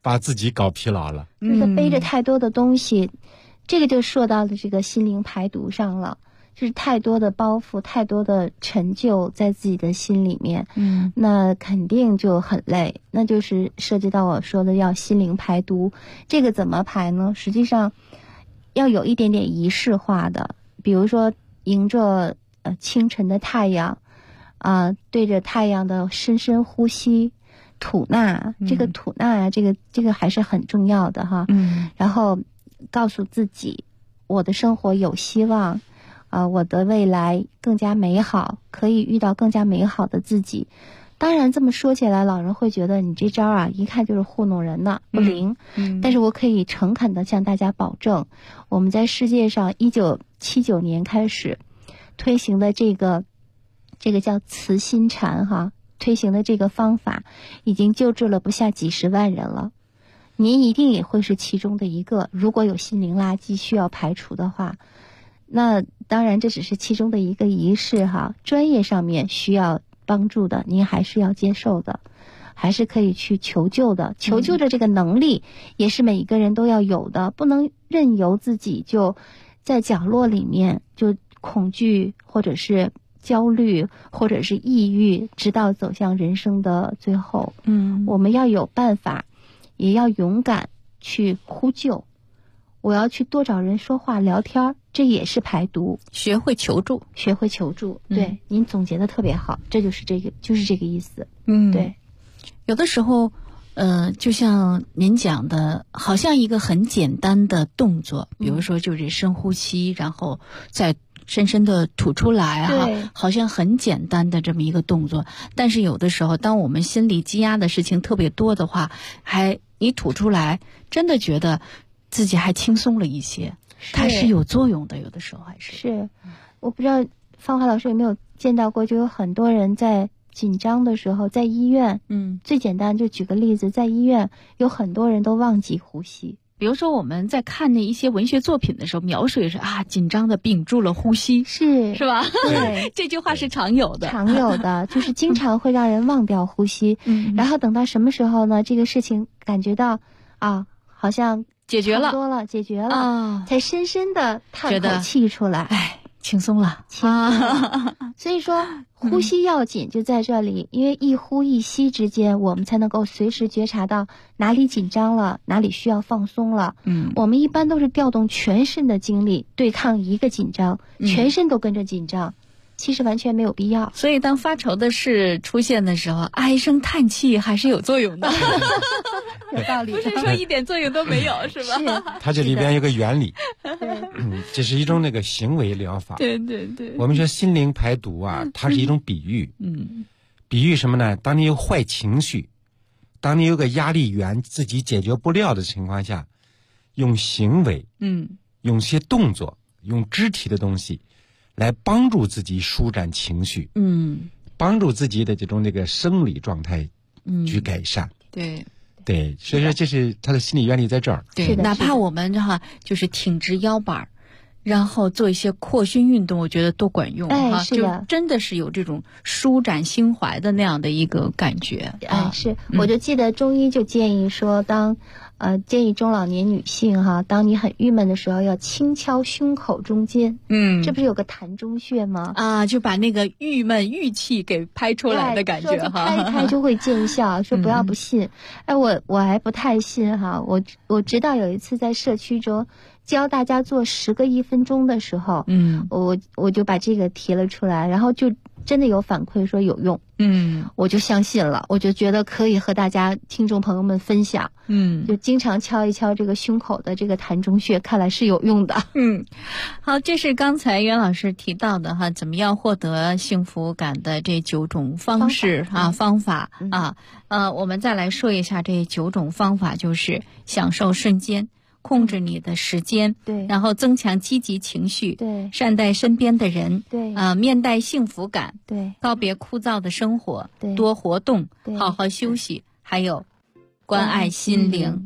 把自己搞疲劳了。 就是背着太多的东西，这个就说到了这个心灵排毒上了。就是太多的包袱，太多的陈旧在自己的心里面，那肯定就很累。那就是涉及到我说的要心灵排毒。这个怎么排呢？实际上要有一点点仪式化的，比如说迎着清晨的太阳，对着太阳的深深呼吸，吐纳。这个吐纳这个还是很重要的哈。然后告诉自己，我的生活有希望。我的未来更加美好，可以遇到更加美好的自己。当然这么说起来，老人会觉得你这招啊一看就是糊弄人的，不灵。但是我可以诚恳地向大家保证，我们在世界上1979年开始推行的这个叫慈心禅哈，推行的这个方法已经救治了不下几十万人了。您一定也会是其中的一个，如果有心灵垃圾需要排除的话。那当然这只是其中的一个仪式哈，专业上面需要帮助的您还是要接受的，还是可以去求救的。求救的这个能力也是每一个人都要有的，不能任由自己就在角落里面就恐惧或者是焦虑或者是抑郁，直到走向人生的最后。我们要有办法，也要勇敢去呼救。我要去多找人说话聊天，这也是排毒。 学会求助。 对，您总结的特别好，这就是这个意思。对。 有的时候就像您讲的，好像一个很简单的动作，比如说就是深呼吸，然后再深深的吐出来哈，好像很简单的这么一个动作。但是有的时候当我们心里积压的事情特别多的话，你吐出来，真的觉得自己还轻松了一些，它是有作用的。有的时候还是我不知道芳华老师有没有见到过，就有很多人在紧张的时候，在医院，最简单就举个例子，在医院有很多人都忘记呼吸。 比如说我们在看那一些文学作品的时候，描述也是紧张的屏住了呼吸，是吧？ 对， 这句话是常有的， 就是经常会让人忘掉呼吸。然后等到什么时候呢？这个事情感觉到好像解决了， 才深深的叹口气出来， 轻松了。 所以说呼吸要紧就在这里，因为一呼一吸之间，我们才能够随时觉察到哪里紧张了，哪里需要放松了。我们一般都是调动全身的精力对抗一个紧张，全身都跟着紧张，其实完全没有必要。 所以当发愁的事出现的时候，唉声叹气还是有作用的。 有道理， 不是说一点作用都没有，是吧？ 是， 它这里边有个原理，这是一种那个行为疗法。 对。 我们说心灵排毒它是一种比喻。比喻什么呢？当你有坏情绪，当你有个压力源自己解决不了的情况下，用行为，用些动作，用肢体的东西来帮助自己舒展情绪，帮助自己的这种生理状态去改善。对，所以说这是它的心理原理在这儿。 对，哪怕我们就是挺直腰板，然后做一些扩胸运动，我觉得都管用是的， 就真的是有这种舒展心怀的那样的一个感觉。 是，我就记得中医就建议说，建议中老年女性当你很郁闷的时候，要轻敲胸口中间。这不是有个膻中穴吗？ 就把那个郁闷郁气给拍出来的感觉拍一拍就会见效。说不要不信，我还不太信我直到有一次在社区中教大家做10个1分钟的时候，我就把这个提了出来，然后就真的有反馈说有用，我就相信了，我就觉得可以和大家听众朋友们分享，就经常敲一敲这个胸口的这个膻中穴，看来是有用的。 好，这是刚才袁老师提到的怎么样获得幸福感的这9种方式方法我们再来说一下这9种方法，就是享受瞬间，控制你的时间， 对， 然后增强积极情绪， 对， 善待身边的人， 对， 面带幸福感， 对， 告别枯燥的生活， 对， 多活动，好好休息，还有关爱心灵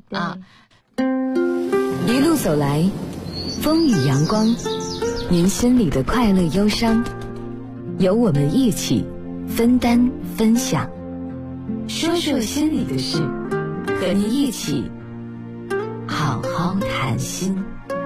一路走来，风雨阳光，您心里的快乐忧伤，由我们一起分担分享，说说心里的事，和和你一起好好谈心。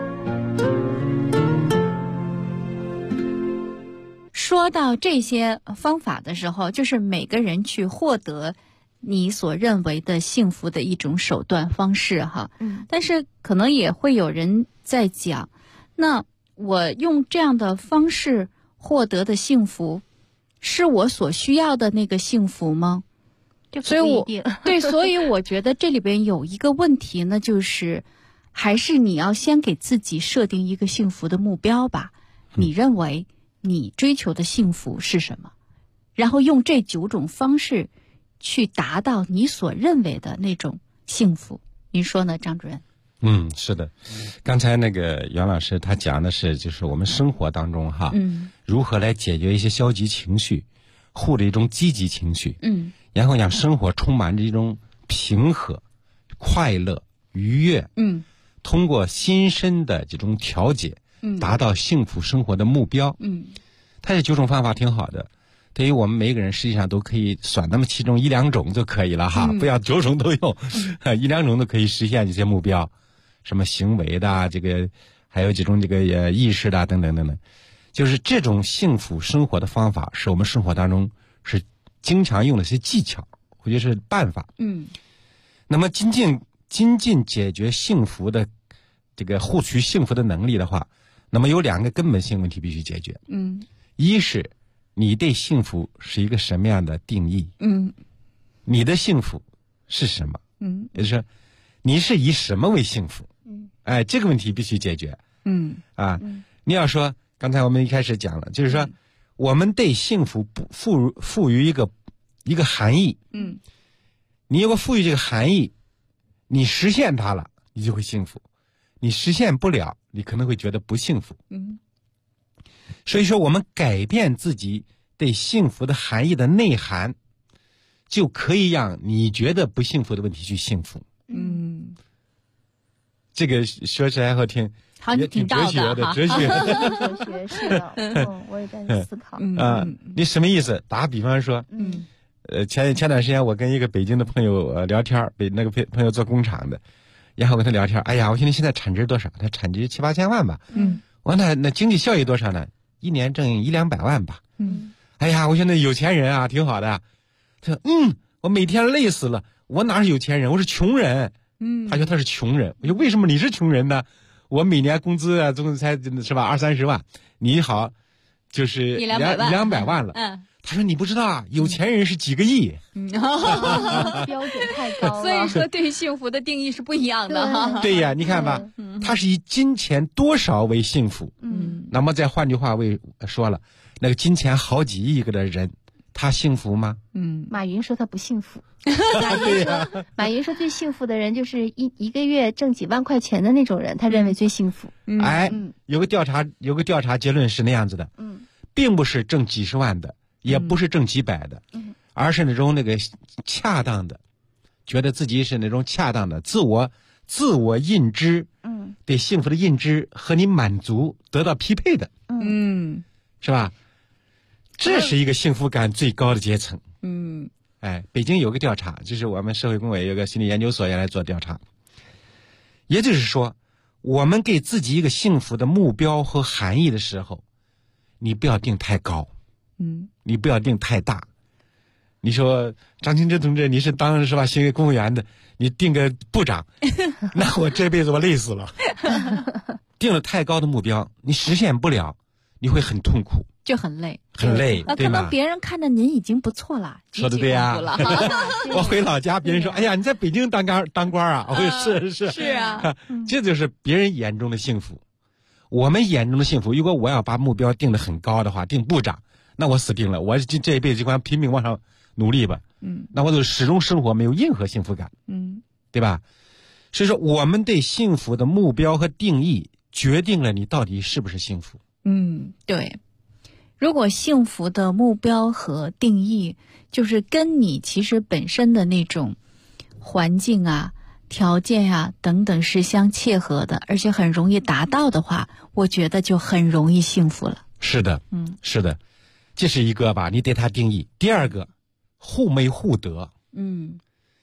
说到这些方法的时候，就是每个人去获得你所认为的幸福的一种手段方式哈。但是可能也会有人在讲，那我用这样的方式获得的幸福，是我所需要的那个幸福吗？所以我觉得这里边有一个问题呢，就是还是你要先给自己设定一个幸福的目标吧。你认为你追求的幸福是什么？然后用这9种方式去达到你所认为的那种幸福。您说呢，张主任？ 是的，刚才那个袁老师他讲的是，就是我们生活当中哈，如何来解决一些消极情绪，获得一种积极情绪，然后让生活充满着一种平和、快乐、愉悦，通过心身的这种调节，达到幸福生活的目标。它这9种方法挺好的，对于我们每个人实际上都可以选那么其中1、2种就可以了哈，不要9种都用，1、2种都可以实现这些目标，什么行为的这个，还有几种这个意识的等等等等，就是这种幸福生活的方法，是我们生活当中是经常用的一些技巧，或者是办法。那么精进解决幸福的这个获取幸福的能力的话，那么有2个根本性问题必须解决。一是你对幸福是一个什么样的定义？你的幸福是什么？也就是说，你是以什么为幸福？这个问题必须解决。你要说，刚才我们一开始讲了，就是说，我们对幸福赋予一个含义。你如果赋予这个含义，你实现它了，你就会幸福；你实现不了，你可能会觉得不幸福。所以说，我们改变自己对幸福的含义的内涵，就可以让你觉得不幸福的问题去幸福。这个说起来后也挺哲学的，哲学是的。我也在思考。 你什么意思？打个比方说，前段时间我跟一个北京的朋友聊天，那个朋友做工厂的，然后跟他聊天，哎呀，我说你现在产值多少？他产值7、8千万吧。我说那经济效益多少呢？1年挣1、2百万吧。哎呀，我说那有钱人啊，挺好的。他说我每天累死了，我哪是有钱人，我是穷人。他说他是穷人。我说为什么你是穷人呢？我每年工资啊，总才是吧20、30万，你好就是200万了。他说你不知道啊，有钱人是几个亿。 标准太高了。 所以说对幸福的定义是不一样的哈。 对呀，你看吧，他是以金钱多少为幸福。那么再换句话说了，那个金钱好几亿个的人，他幸福吗？ 马云说他不幸福。 对呀， 马云说最幸福的人就是一个月挣几万块钱的那种人，他认为最幸福。 有个调查结论是那样子的。并不是挣几十万的，也不是挣几百的，而是那种恰当的，觉得自己是那种恰当的自我认知，对幸福的认知和你满足得到匹配的，是吧？这是一个幸福感最高的阶层。北京有个调查，就是我们社会工委有个心理研究所也来做调查，也就是说，我们给自己一个幸福的目标和含义的时候，你不要定太高，你不要定太大。你说张清芝同志，你是当是吧行为公务员的，你定个部长，那我这辈子我累死了。定了太高的目标，你实现不了，你会很痛苦， 就很累， 对吧？ 可能别人看着您已经不错了， 说的对呀。我回老家，别人说：“哎呀，你在北京当官啊！”我说是啊， 这就是别人眼中的幸福。我们眼中的幸福，如果我要把目标定得很高的话，定部长，那我死定了。我这一辈子就光拼命往上努力吧。那我就始终生活没有任何幸福感。对吧？所以说，我们对幸福的目标和定义，决定了你到底是不是幸福。 对。如果幸福的目标和定义就是跟你其实本身的那种环境啊、条件啊等等是相切合的，而且很容易达到的话，我觉得就很容易幸福了。 是的，是的，这是一个吧，你对它定义。第二个，互美互得。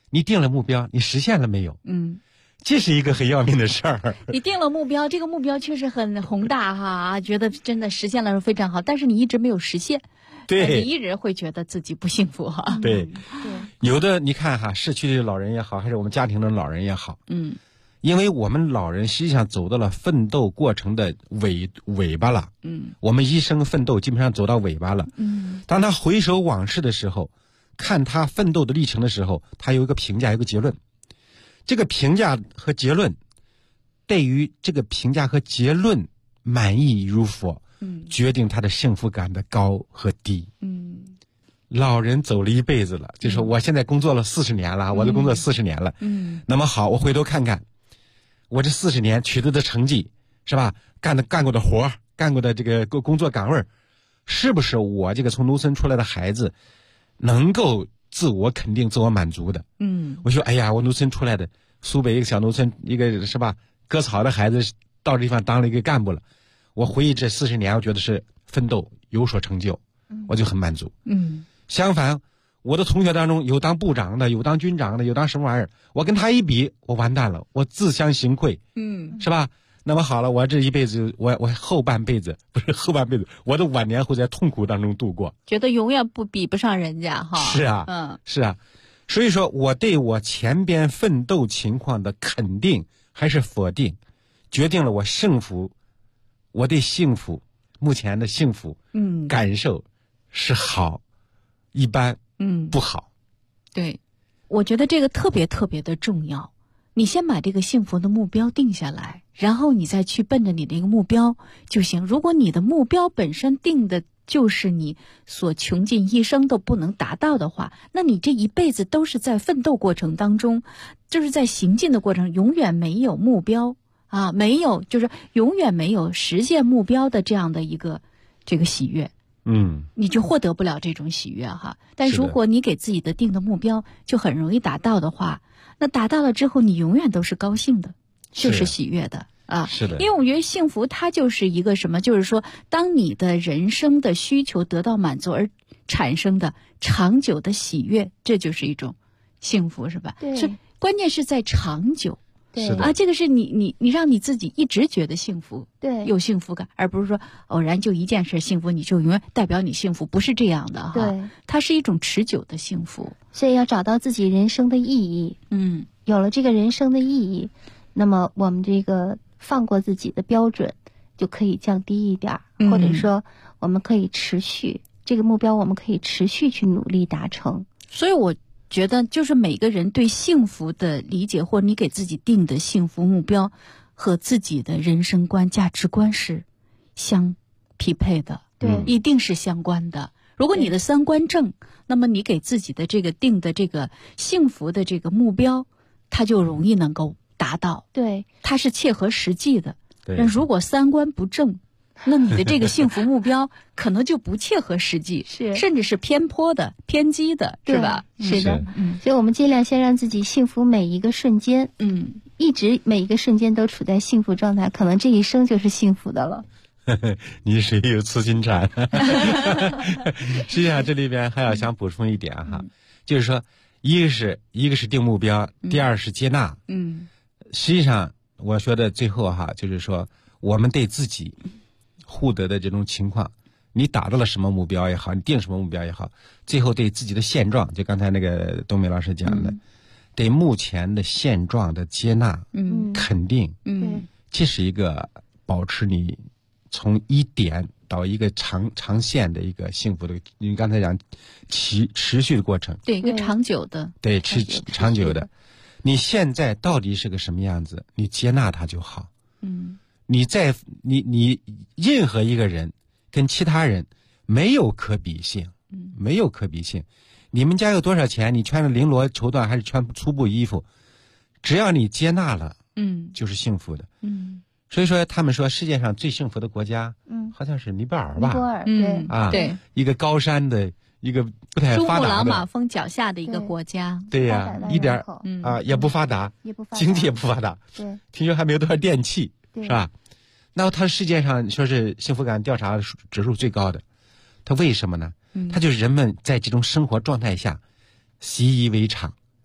你定了目标，你实现了没有？这是一个很要命的事儿。 你定了目标，这个目标确实很宏大哈，觉得真的实现了非常好，但是你一直没有实现， 对， 你一直会觉得自己不幸福哈。 对，有的你看哈，市区的老人也好，还是我们家庭的老人也好，因为我们老人实际上走到了奋斗过程的尾巴了，我们一生奋斗基本上走到尾巴了，当他回首往事的时候，看他奋斗的历程的时候，他有一个评价，有一个结论。这个评价和结论，对于这个评价和结论满意如否，决定他的幸福感的高和低。老人走了一辈子了，就说我现在工作了40年了，我的工作40年了，那么好，我回头看看，我这40年取得的成绩，是吧？干过的活，干过的这个工作岗位，是不是我这个从农村出来的孩子能够自我肯定、自我满足的？我说，哎呀，我农村出来的，苏北一个小农村，一个是吧，割草的孩子到这地方当了一个干部了。我回忆这40年，我觉得是奋斗有所成就，我就很满足。相反，我的同学当中有当部长的，有当军长的，有当什么玩意儿，我跟他一比，我完蛋了，我自相形愧，是吧？那么好了，我这一辈子，我后半辈子，不是后半辈子，我的晚年会在痛苦当中度过， 觉得永远比不上人家哈。 是啊，是啊，所以说我对我前边奋斗情况的肯定还是否定，决定了我对幸福目前的幸福感受是好，一般不好。 对，我觉得这个特别特别的重要。你先把这个幸福的目标定下来，然后你再去奔着你的一个目标就行。如果你的目标本身定的就是你所穷尽一生都不能达到的话，那你这一辈子都是在奋斗过程当中，就是在行进的过程，永远没有目标啊，没有，就是永远没有实现目标的这样的一个这个喜悦。你就获得不了这种喜悦哈。但如果你给自己的定的目标就很容易达到的话，那达到了之后，你永远都是高兴的，就是喜悦的啊。 是的， 因为我觉得幸福它就是一个什么，就是说，当你的人生的需求得到满足而产生的长久的喜悦，这就是一种幸福，是吧？ 对， 是关键是在长久。 对啊，这个是你让你自己一直觉得幸福， 对， 有幸福感，而不是说偶然就一件事幸福，你就永远代表你幸福，不是这样的哈。 对， 它是一种持久的幸福。 所以要找到自己人生的意义。有了这个人生的意义，那么我们这个放过自己的标准就可以降低一点，或者说我们可以持续这个目标，我们可以持续去努力达成。 所以我觉得就是每个人对幸福的理解，或者你给自己定的幸福目标和自己的人生观价值观是相匹配的， 对， 一定是相关的。如果你的三观正，那么你给自己的这个定的这个幸福的这个目标，它就容易能够达到， 对， 它是切合实际的。但如果三观不正，那你的这个幸福目标可能就不切合实际，甚至是偏颇的、偏激的，是吧？ 是的，所以我们尽量先让自己幸福每一个瞬间，一直每一个瞬间都处在幸福状态，可能这一生就是幸福的了。 你是有刺心禅。实际上这里边还要想补充一点哈，就是说一个是定目标，第二是接纳。实际上我说的最后哈，就是说我们对自己获得的这种情况，你达到了什么目标也好，你定什么目标也好，最后对自己的现状，就刚才那个东梅老师讲的，对目前的现状的接纳，肯定，这是一个保持你从一点到一个长线的一个幸福的，你刚才讲持续的过程， 对，一个长久的， 对，长久的。你现在到底是个什么样子，你接纳它就好。你任何一个人跟其他人没有可比性，没有可比性。你们家有多少钱，你穿着绫罗绸缎还是穿粗布衣服，只要你接纳了，就是幸福的。所以说他们说世界上最幸福的国家，好像是尼泊尔吧？ 尼泊尔，对啊， 对， 一个高山的，一个不太发达的，珠穆朗玛峰脚下的一个国家。 对呀，一点也不发达，经济也不发达， 对， 听说还没有多少电器，是吧？那它世界上说是幸福感调查指数最高的，它为什么呢？它就是人们在这种生活状态下习以为常，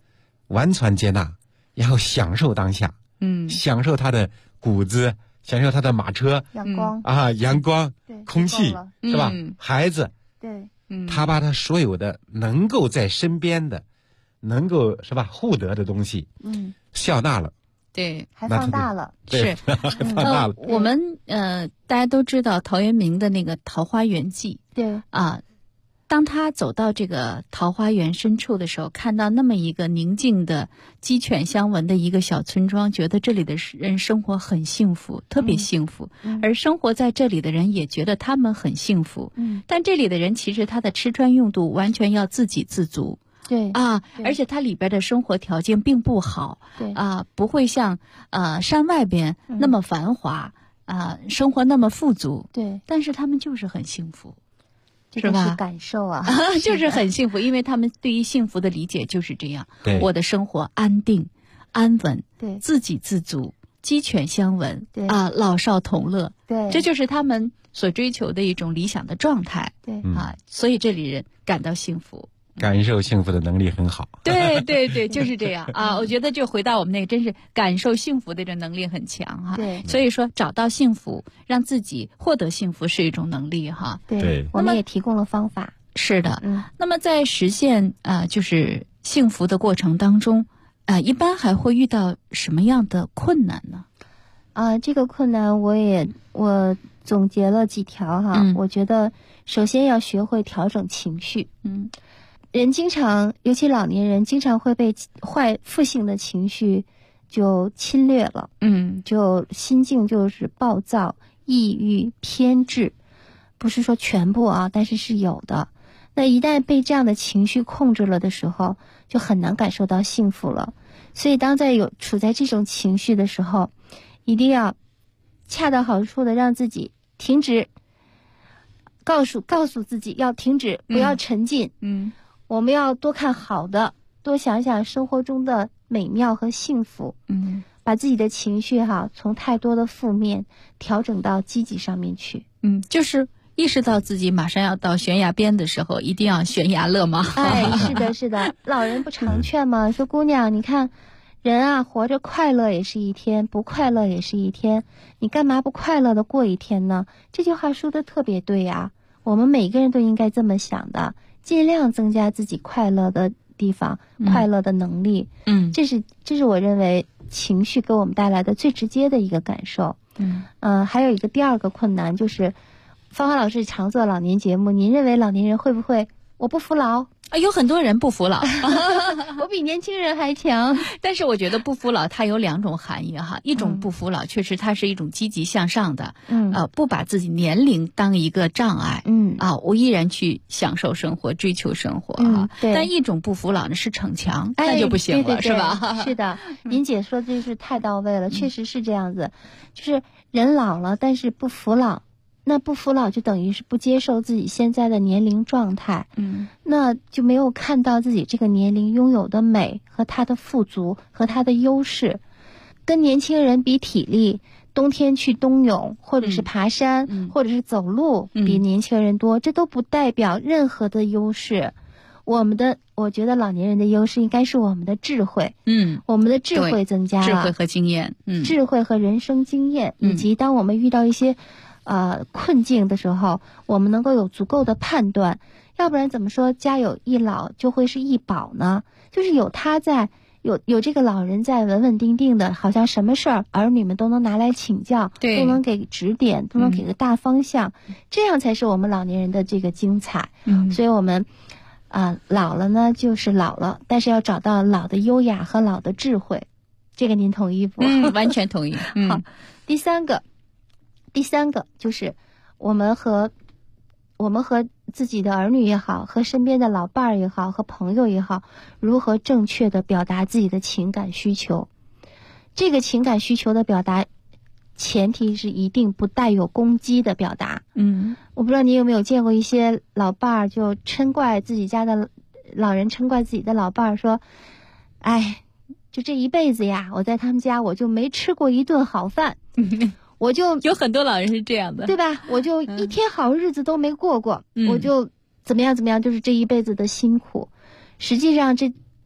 完全接纳，然后享受当下，享受他的谷子，享受他的马车， 阳光阳光， 对， 空气，是吧？孩子， 对， 他把他所有的能够在身边的，能够是吧互得的东西，笑纳了。 对， 还放大了， 是放大了。 我们大家都知道陶渊明的那个《桃花源记》， 对啊，当他走到这个桃花源深处的时候，看到那么一个宁静的鸡犬相闻的一个小村庄，觉得这里的人生活很幸福，特别幸福，而生活在这里的人也觉得他们很幸福。但这里的人其实他的吃穿用度完全要自给自足。 对啊，而且它里边的生活条件并不好， 对啊，不会像山外边那么繁华，生活那么富足， 对， 但是他们就是很幸福， 这个是感受啊， 就是很幸福，因为他们对于幸福的理解就是这样，我的生活安定、安稳， 对， 自给自足，鸡犬相闻， 对啊，老少同乐， 对， 这就是他们所追求的一种理想的状态， 对啊，所以这里人感到幸福。 感受幸福的能力很好， 对对对，就是这样啊！我觉得就回到我们那个，真是感受幸福的这能力很强哈。 对， 所以说找到幸福，让自己获得幸福是一种能力哈。 对，我们也提供了方法。 是的，那么在实现就是幸福的过程当中，一般还会遇到什么样的困难呢？ 这个困难我总结了几条哈。我觉得首先要学会调整情绪。人经常，尤其老年人，经常会被负性的情绪就侵略了。就心境就是暴躁、抑郁、偏执，不是说全部但是是有的。那一旦被这样的情绪控制了的时候，就很难感受到幸福了。所以当处在这种情绪的时候，一定要恰到好处的让自己停止，告诉自己要停止，不要沉浸。我们要多看好的，多想想生活中的美妙和幸福。把自己的情绪从太多的负面调整到积极上面去。 就是意识到自己马上要到悬崖边的时候，一定要悬崖勒马。 是的，是的，老人不常劝吗？说姑娘，你看人活着快乐也是一天，不快乐也是一天，你干嘛不快乐的过一天呢？这句话说的特别对呀，我们每个人都应该这么想的，尽量增加自己快乐的地方，快乐的能力。这是我认为情绪给我们带来的最直接的一个感受。还有一个第二个困难，就是芳华老师常做老年节目，您认为老年人会不会我不服老？ 有很多人不服老我比年轻人还强。 但是我觉得不服老它有两种含义哈，一种不服老确实它是一种积极向上的，不把自己年龄当一个障碍，我依然去享受生活，追求生活但一种不服老呢是逞强，那就不行了，是吧？ 是的，您姐说的就是太到位了，确实是这样子，就是人老了，但是不服老。那不服老就等于是不接受自己现在的年龄状态，那就没有看到自己这个年龄拥有的美和它的富足和它的优势。跟年轻人比体力，冬天去冬泳或者是爬山，或者是走路比年轻人多，这都不代表任何的优势。我觉得老年人的优势应该是我们的智慧，我们的智慧增加了， 智慧和经验， 智慧和人生经验，以及当我们遇到一些困境的时候，我们能够有足够的判断。要不然怎么说家有一老就会是一宝呢？就是有他在，有这个老人在，稳稳定定的，好像什么事儿儿女们都能拿来请教，都能给指点，都能给个大方向，这样才是我们老年人的这个精彩。所以我们老了呢就是老了，但是要找到老的优雅和老的智慧，这个您同意不？ 完全同意。 好，第三个就是我们和自己的儿女也好，和身边的老伴儿也好，和朋友也好，如何正确的表达自己的情感需求。这个情感需求的表达前提是一定不带有攻击的表达。我不知道你有没有见过一些老伴儿就嗔怪自己家的老人，嗔怪自己的老伴儿说，就这一辈子呀，我在他们家我就没吃过一顿好饭我就有很多老人是这样的， 对吧？我就一天好日子都没过过，我就怎么样，就是这一辈子的辛苦。实际上这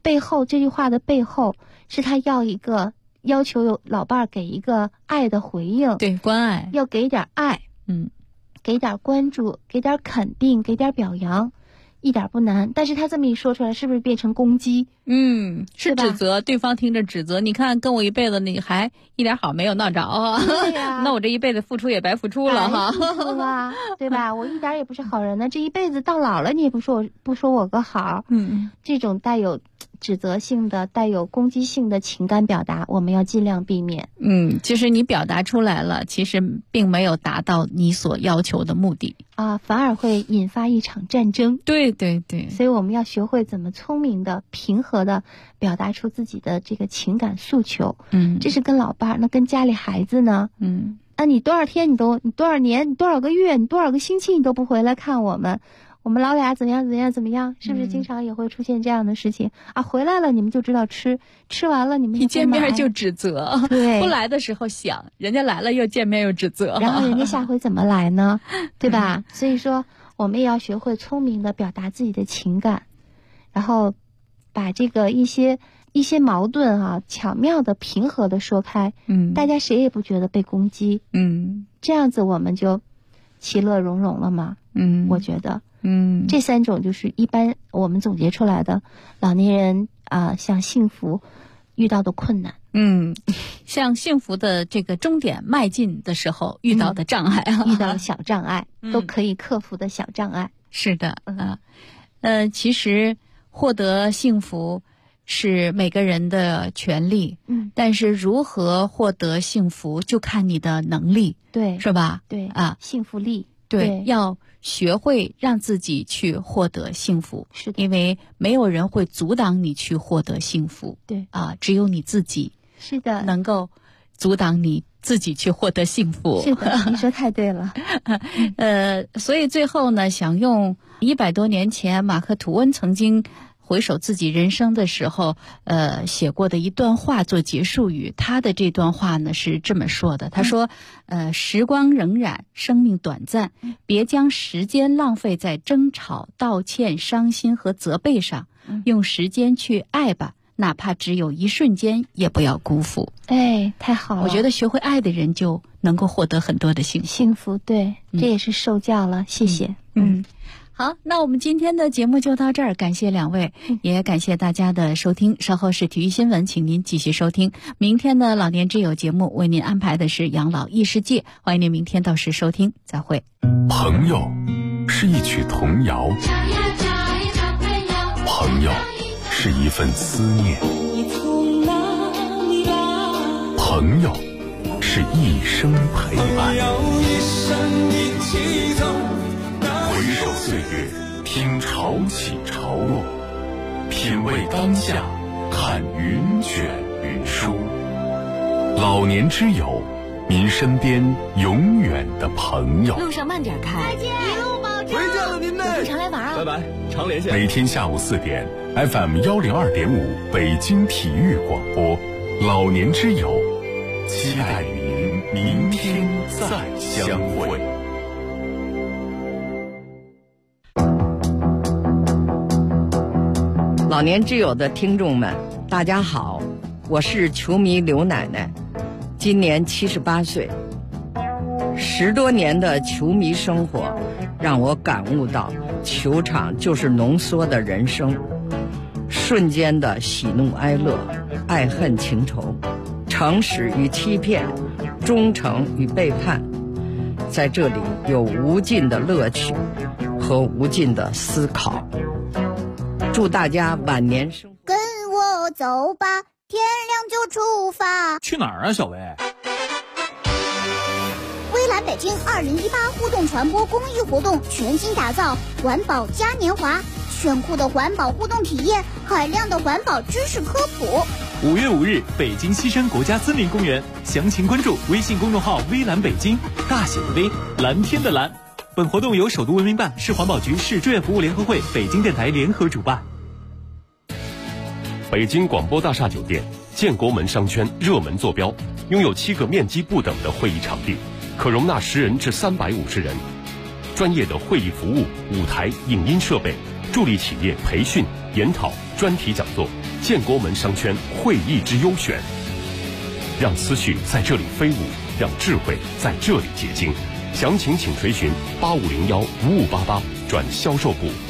背后这句话的背后是他要求有老伴儿给一个爱的回应， 对，关爱， 要给点爱，给点关注，给点肯定，给点表扬，一点不难。但是他这么一说出来，是不是变成攻击？ 是指责，对方听着指责。你看跟我一辈子，你还一点好没有闹着啊？ 对呀， 那我这一辈子付出也白付出了哈， 对吧？我一点也不是好人呢，这一辈子到老了你也不说我个好。这种带有指责性的、带有攻击性的情感表达，我们要尽量避免。 其实你表达出来了，其实并没有达到你所要求的目的啊，反而会引发一场战争。 对对对， 所以我们要学会怎么聪明的、平和的表达出自己的这个情感诉求。这是跟老伴儿，那跟家里孩子呢？那你多少天你多少年，你多少个月，你多少个星期你都不回来看我们老俩怎么样，是不是经常也会出现这样的事情啊？回来了你们就知道吃完了你们一见面就指责， 对， 不来的时候想，人家来了又见面又指责， 然后人家下回怎么来呢？对吧？所以说我们也要学会聪明的表达自己的情感，然后把这个一些矛盾啊，巧妙的平和的说开，大家谁也不觉得被攻击，这样子我们就其乐融融了嘛。我觉得这3种就是一般我们总结出来的老年人向幸福遇到的困难。 向幸福的这个终点迈进的时候遇到的障碍遇到小障碍，都可以克服的小障碍。 是的，其实获得幸福是每个人的权利，但是如何获得幸福就看你的能力， 对， 是吧？ 对幸福力， 对，要学会让自己去获得幸福， 是的， 因为没有人会阻挡你去获得幸福， 对只有你自己， 是的， 能够阻挡你自己去获得幸福。 是的，你说太对了。 所以最后呢，想用100多年前马克吐温曾经回首自己人生的时候写过的一段话做结束语。他的这段话呢是这么说的，他说时光荏苒，生命短暂，别将时间浪费在争吵、道歉、伤心和责备上，用时间去爱吧，哪怕只有一瞬间也不要辜负。 太好了， 我觉得学会爱的人就能够获得很多的幸福。对，这也是受教了，谢谢。 好，那我们今天的节目就到这儿，感谢2位，也感谢大家的收听。稍后是体育新闻，请您继续收听。明天的老年之友节目为您安排的是养老异世界，欢迎您明天到时收听，再会。 朋友是一曲童谣，朋友是一份思念，朋友是一生陪伴。回首岁月，听潮起潮落，品味当下，看云卷云舒。老年之友，您身边永远的朋友。 路上慢点开， 再见，一路保重。 回见了您呢， 常来玩啊！ 拜拜，常连线。 每天下午4点 ，FM 102.5北京体育广播，老年之友，期待与您明天再相会。 老年之友的听众们，大家好，我是球迷刘奶奶，今年78岁。10多年的球迷生活，让我感悟到，球场就是浓缩的人生，瞬间的喜怒哀乐、爱恨情仇、诚实与欺骗、忠诚与背叛，在这里有无尽的乐趣和无尽的思考。祝大家晚年生活。 跟我走吧，天亮就出发。 去哪儿啊，小薇？ 微蓝北京2018互动传播公益活动全新打造环保嘉年华，炫酷的环保互动体验，海量的环保知识科普。 5月5日，北京西山国家森林公园，详情关注微信公众号微蓝北京，大写的微，蓝天的蓝。本活动由首都文明办、市环保局、市志愿服务联合会、北京电台联合主办。 北京广播大厦酒店建国门商圈热门坐标，拥有7个面积不等的会议场地，可容纳10人至350人。专业的会议服务、舞台、影音设备， 助力企业培训、研讨、专题讲座，建国门商圈会议之优选。让思绪在这里飞舞，让智慧在这里结晶。详情请垂询85015588转销售部。